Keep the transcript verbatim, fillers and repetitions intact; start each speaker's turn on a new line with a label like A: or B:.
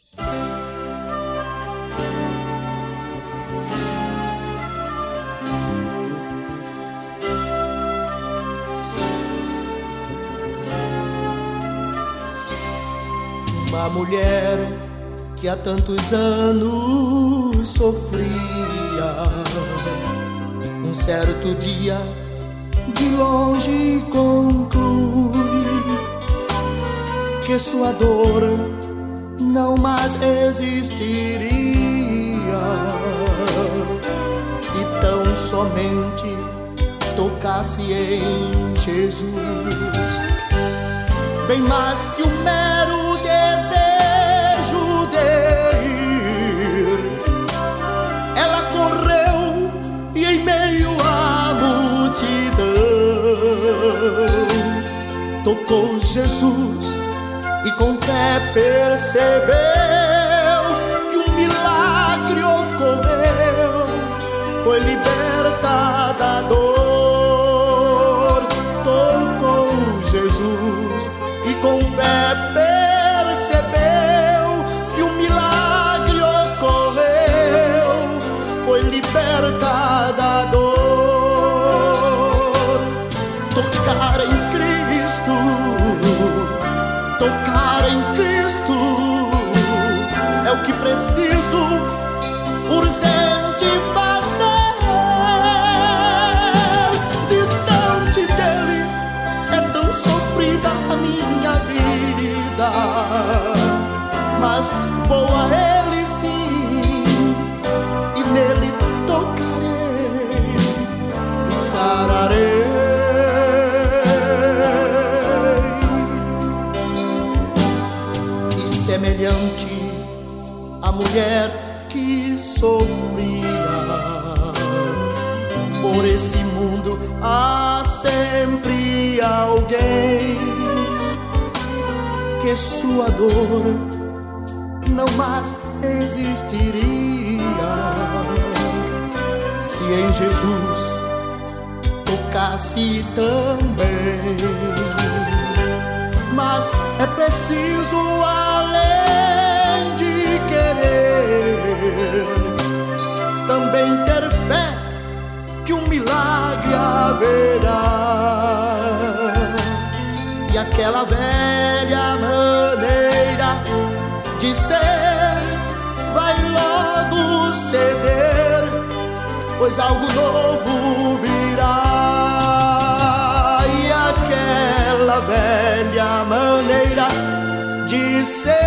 A: Uma mulher que há tantos anos sofria, um certo dia de longe conclui que sua dor não mais existiria se tão somente tocasse em Jesus. Bem mais que um mero desejo de ir, ela correu e em meio à multidão tocou Jesus e com fé percebeu que um milagre ocorreu, foi liberta da dor. Tocou Jesus e com fé percebeu que um milagre ocorreu, foi liberta da dor. Tocar em Cristo, tocar em Cristo é o que preciso urgente fazer. Distante dele é tão sofrida a minha vida, mas vou a ele sim e nele tocarei e sararei. Semelhante à mulher que sofria, por esse mundo há sempre alguém que sua dor não mais existiria se em Jesus tocasse também. Mas é preciso, além de querer, também ter fé que um milagre haverá. E aquela velha maneira de ser vai logo ceder, pois algo novo virá. E aquela velha maneira de ser